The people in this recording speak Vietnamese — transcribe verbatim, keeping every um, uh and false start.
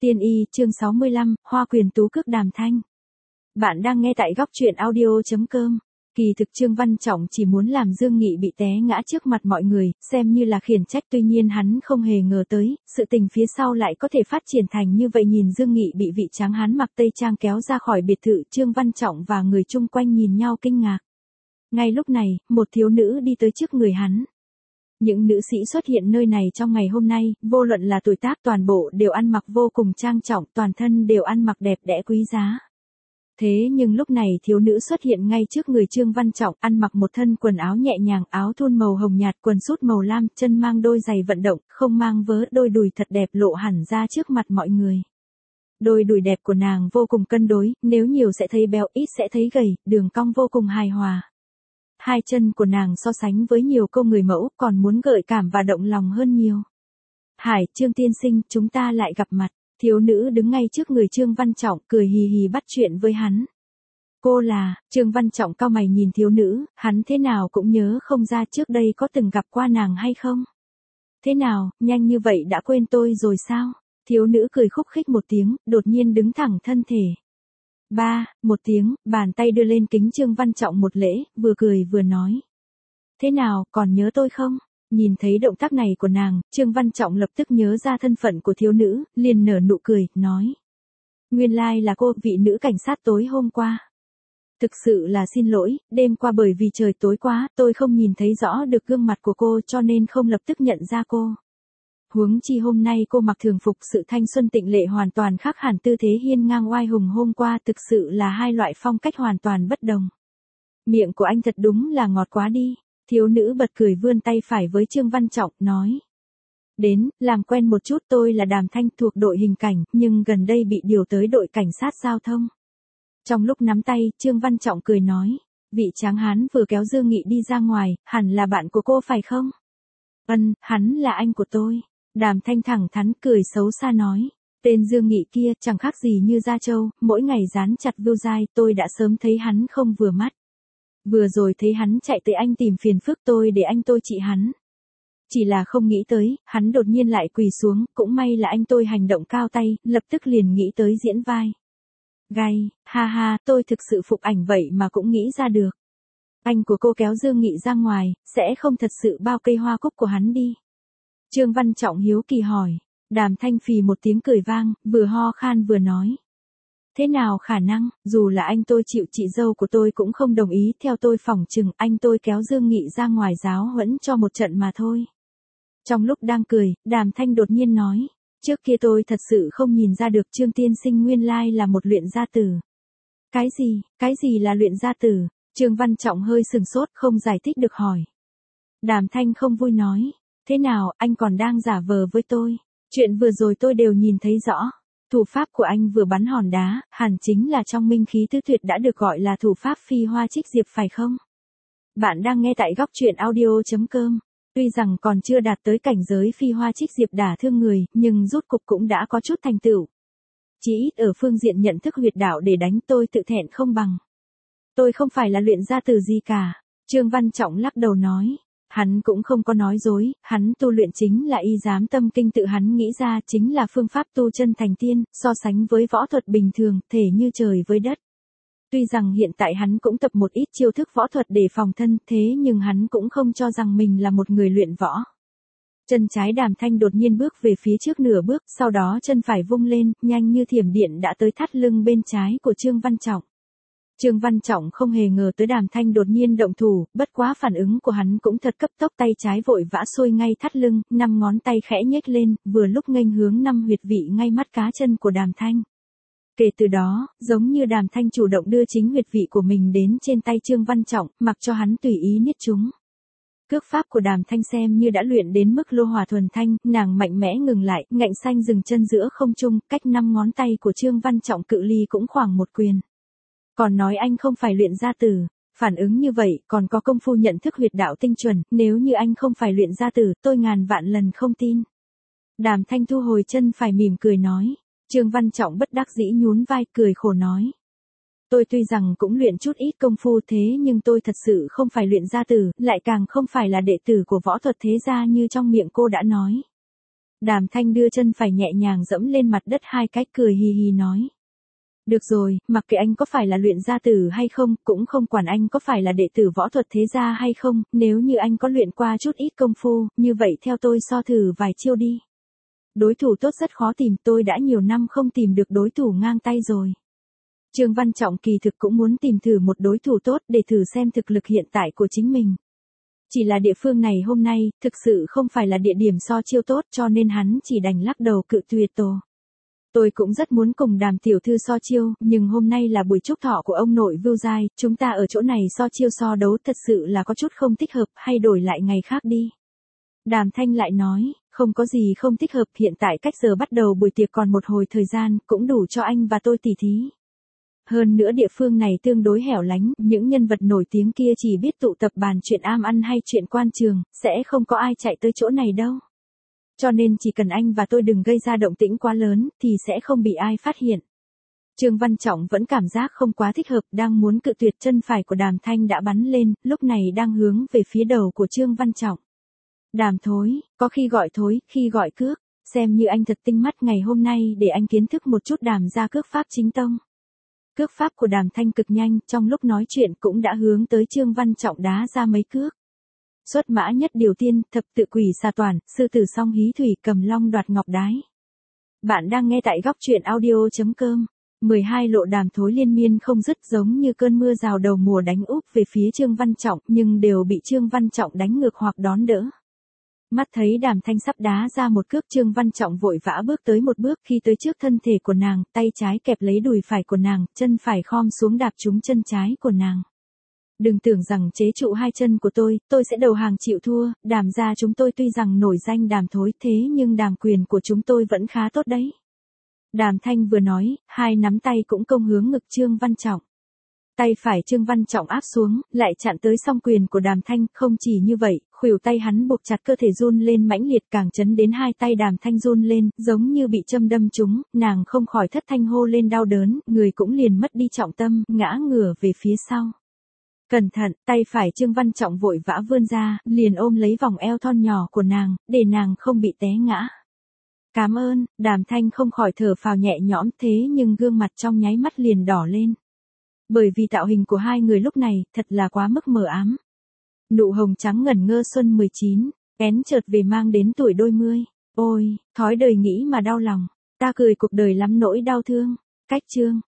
Tiên y, chương sáu mươi lăm, Hoa quyền tú cước Đàm Thanh. Bạn đang nghe tại góc truyện audio chấm com. Kỳ thực Trương Văn Trọng chỉ muốn làm Dương Nghị bị té ngã trước mặt mọi người, xem như là khiển trách, tuy nhiên hắn không hề ngờ tới, sự tình phía sau lại có thể phát triển thành như vậy. Nhìn Dương Nghị bị vị tráng hán mặc tây trang kéo ra khỏi biệt thự, Trương Văn Trọng và người chung quanh nhìn nhau kinh ngạc. Ngay lúc này, một thiếu nữ đi tới trước người hắn. Những nữ sĩ xuất hiện nơi này trong ngày hôm nay, vô luận là tuổi tác, toàn bộ đều ăn mặc vô cùng trang trọng, toàn thân đều ăn mặc đẹp đẽ quý giá. Thế nhưng lúc này thiếu nữ xuất hiện ngay trước người Trương Văn Trọng, ăn mặc một thân quần áo nhẹ nhàng, áo thun màu hồng nhạt, quần sút màu lam, chân mang đôi giày vận động, không mang vớ, đôi đùi thật đẹp lộ hẳn ra trước mặt mọi người. Đôi đùi đẹp của nàng vô cùng cân đối, nếu nhiều sẽ thấy béo, ít sẽ thấy gầy, đường cong vô cùng hài hòa. Hai chân của nàng so sánh với nhiều cô người mẫu còn muốn gợi cảm và động lòng hơn nhiều. Hải, Trương tiên sinh, chúng ta lại gặp mặt. Thiếu nữ đứng ngay trước người Trương Văn Trọng, cười hì hì bắt chuyện với hắn. Cô là, Trương Văn Trọng cau mày nhìn thiếu nữ, hắn thế nào cũng nhớ không ra trước đây có từng gặp qua nàng hay không. Thế nào, nhanh như vậy đã quên tôi rồi sao? Thiếu nữ cười khúc khích một tiếng, đột nhiên đứng thẳng thân thể. Ba, một tiếng, bàn tay đưa lên kính Trương Văn Trọng một lễ, vừa cười vừa nói. Thế nào, còn nhớ tôi không? Nhìn thấy động tác này của nàng, Trương Văn Trọng lập tức nhớ ra thân phận của thiếu nữ, liền nở nụ cười, nói. Nguyên lai là cô, vị nữ cảnh sát tối hôm qua. Thực sự là xin lỗi, đêm qua bởi vì trời tối quá, tôi không nhìn thấy rõ được gương mặt của cô cho nên không lập tức nhận ra cô. Huống chi hôm nay cô mặc thường phục, sự thanh xuân tịnh lệ hoàn toàn khác hẳn tư thế hiên ngang oai hùng hôm qua, thực sự là hai loại phong cách hoàn toàn bất đồng. Miệng của anh thật đúng là ngọt quá đi. Thiếu nữ bật cười vươn tay phải với Trương Văn Trọng, nói. Đến, làm quen một chút, tôi là Đàm Thanh thuộc đội hình cảnh, nhưng gần đây bị điều tới đội cảnh sát giao thông. Trong lúc nắm tay, Trương Văn Trọng cười nói. Vị tráng hán vừa kéo Dương Nghị đi ra ngoài, hẳn là bạn của cô phải không? Ân, hắn là anh của tôi. Đàm Thanh thẳng thắn cười xấu xa nói. Tên Dương Nghị kia chẳng khác gì như da trâu, mỗi ngày dán chặt vưu dai, tôi đã sớm thấy hắn không vừa mắt. Vừa rồi thấy hắn chạy tới anh tìm phiền phức, tôi để anh tôi trị hắn. Chỉ là không nghĩ tới, hắn đột nhiên lại quỳ xuống, cũng may là anh tôi hành động cao tay, lập tức liền nghĩ tới diễn vai. Gai, ha ha, tôi thực sự phục ảnh vậy mà cũng nghĩ ra được. Anh của cô kéo Dương Nghị ra ngoài, sẽ không thật sự bao cây hoa cúc của hắn đi. Trương Văn Trọng hiếu kỳ hỏi. Đàm Thanh phì một tiếng cười vang, vừa ho khan vừa nói. Thế nào khả năng, dù là anh tôi chịu, chị dâu của tôi cũng không đồng ý, theo tôi phỏng chừng anh tôi kéo Dương Nghị ra ngoài giáo huấn cho một trận mà thôi. Trong lúc đang cười, Đàm Thanh đột nhiên nói, trước kia tôi thật sự không nhìn ra được Trương tiên sinh nguyên lai là một luyện gia tử. Cái gì, cái gì là luyện gia tử? Trương Văn Trọng hơi sừng sốt, không giải thích được hỏi. Đàm Thanh không vui nói, thế nào, anh còn đang giả vờ với tôi? Chuyện vừa rồi tôi đều nhìn thấy rõ. Thủ pháp của anh vừa bắn hòn đá, hẳn chính là trong minh khí tứ tuyệt đã được gọi là thủ pháp phi hoa trích diệp phải không? Bạn đang nghe tại góc truyện audio chấm com. Tuy rằng còn chưa đạt tới cảnh giới phi hoa trích diệp đả thương người, nhưng rút cục cũng đã có chút thành tựu. Chỉ ít ở phương diện nhận thức huyệt đạo để đánh tôi tự thẹn không bằng. Tôi không phải là luyện gia tử gì cả. Trương Văn Trọng lắc đầu nói. Hắn cũng không có nói dối, hắn tu luyện chính là y giám tâm kinh, tự hắn nghĩ ra chính là phương pháp tu chân thành tiên, so sánh với võ thuật bình thường, thể như trời với đất. Tuy rằng hiện tại hắn cũng tập một ít chiêu thức võ thuật để phòng thân, thế nhưng hắn cũng không cho rằng mình là một người luyện võ. Chân trái Đàm Thanh đột nhiên bước về phía trước nửa bước, sau đó chân phải vung lên, nhanh như thiểm điện đã tới thắt lưng bên trái của Trương Văn Trọng. Trương Văn Trọng không hề ngờ tới Đàm Thanh đột nhiên động thủ, bất quá phản ứng của hắn cũng thật cấp tốc, tay trái vội vã xuôi ngay thắt lưng, năm ngón tay khẽ nhếch lên, vừa lúc nghênh hướng năm huyệt vị ngay mắt cá chân của Đàm Thanh. Kể từ đó, giống như Đàm Thanh chủ động đưa chính huyệt vị của mình đến trên tay Trương Văn Trọng, mặc cho hắn tùy ý niết chúng. Cước pháp của Đàm Thanh xem như đã luyện đến mức lô hỏa thuần thanh, nàng mạnh mẽ ngừng lại, ngạnh xanh dừng chân giữa không trung, cách năm ngón tay của Trương Văn Trọng cự ly cũng khoảng một quyền. Còn nói anh không phải luyện gia tử, phản ứng như vậy, còn có công phu nhận thức huyệt đạo tinh chuẩn, nếu như anh không phải luyện gia tử, tôi ngàn vạn lần không tin. Đàm Thanh thu hồi chân phải mỉm cười nói. Trương Văn Trọng bất đắc dĩ nhún vai, cười khổ nói. Tôi tuy rằng cũng luyện chút ít công phu thế nhưng tôi thật sự không phải luyện gia tử, lại càng không phải là đệ tử của võ thuật thế gia như trong miệng cô đã nói. Đàm Thanh đưa chân phải nhẹ nhàng dẫm lên mặt đất hai cái, cười hì hì nói. Được rồi, mặc kệ anh có phải là luyện gia tử hay không, cũng không quản anh có phải là đệ tử võ thuật thế gia hay không, nếu như anh có luyện qua chút ít công phu, như vậy theo tôi so thử vài chiêu đi. Đối thủ tốt rất khó tìm, tôi đã nhiều năm không tìm được đối thủ ngang tay rồi. Trương Văn Trọng kỳ thực cũng muốn tìm thử một đối thủ tốt để thử xem thực lực hiện tại của chính mình. Chỉ là địa phương này hôm nay, thực sự không phải là địa điểm so chiêu tốt cho nên hắn chỉ đành lắc đầu cự tuyệt tổ. Tôi cũng rất muốn cùng Đàm tiểu thư so chiêu, nhưng hôm nay là buổi chúc thọ của ông nội Vưu Giai, chúng ta ở chỗ này so chiêu so đấu thật sự là có chút không thích hợp, hay đổi lại ngày khác đi. Đàm Thanh lại nói, không có gì không thích hợp, hiện tại cách giờ bắt đầu buổi tiệc còn một hồi thời gian, cũng đủ cho anh và tôi tỉ thí. Hơn nữa địa phương này tương đối hẻo lánh, những nhân vật nổi tiếng kia chỉ biết tụ tập bàn chuyện am ăn hay chuyện quan trường, sẽ không có ai chạy tới chỗ này đâu. Cho nên chỉ cần anh và tôi đừng gây ra động tĩnh quá lớn, thì sẽ không bị ai phát hiện. Trương Văn Trọng vẫn cảm giác không quá thích hợp, đang muốn cự tuyệt, chân phải của Đàm Thanh đã bắn lên, lúc này đang hướng về phía đầu của Trương Văn Trọng. Đàm thối, có khi gọi thối, khi gọi cước, xem như anh thật tinh mắt, ngày hôm nay để anh kiến thức một chút Đàm gia cước pháp chính tông. Cước pháp của Đàm Thanh cực nhanh, trong lúc nói chuyện cũng đã hướng tới Trương Văn Trọng đá ra mấy cước. Xuất mã nhất điều tiên, thập tự quỷ xà toàn, sư tử song hí thủy, cầm long đoạt ngọc đái. Bạn đang nghe tại góc truyện audio chấm com. mười hai lộ đàm thối liên miên không dứt, giống như cơn mưa rào đầu mùa đánh úp về phía Trương Văn Trọng, nhưng đều bị Trương Văn Trọng đánh ngược hoặc đón đỡ. Mắt thấy Đàm Thanh sắp đá ra một cước, Trương Văn Trọng vội vã bước tới một bước, khi tới trước thân thể của nàng, tay trái kẹp lấy đùi phải của nàng, chân phải khom xuống đạp trúng chân trái của nàng. Đừng tưởng rằng chế trụ hai chân của tôi, tôi sẽ đầu hàng chịu thua, Đàm gia chúng tôi tuy rằng nổi danh Đàm thối, thế nhưng Đàm quyền của chúng tôi vẫn khá tốt đấy. Đàm Thanh vừa nói, hai nắm tay cũng công hướng ngực Trương Văn Trọng. Tay phải Trương Văn Trọng áp xuống, lại chặn tới song quyền của Đàm Thanh, không chỉ như vậy, khuỷu tay hắn buộc chặt, cơ thể run lên mãnh liệt, càng chấn đến hai tay Đàm Thanh run lên, giống như bị châm đâm trúng, nàng không khỏi thất thanh hô lên đau đớn, người cũng liền mất đi trọng tâm, ngã ngửa về phía sau. Cẩn thận, tay phải Trương Văn Trọng vội vã vươn ra, liền ôm lấy vòng eo thon nhỏ của nàng, để nàng không bị té ngã. Cảm ơn, Đàm Thanh không khỏi thở phào nhẹ nhõm, thế nhưng gương mặt trong nháy mắt liền đỏ lên. Bởi vì tạo hình của hai người lúc này, thật là quá mức mờ ám. Nụ hồng trắng ngẩn ngơ xuân mười chín, kén chợt về mang đến tuổi đôi mươi. Ôi, thói đời nghĩ mà đau lòng, ta cười cuộc đời lắm nỗi đau thương. Cách chương.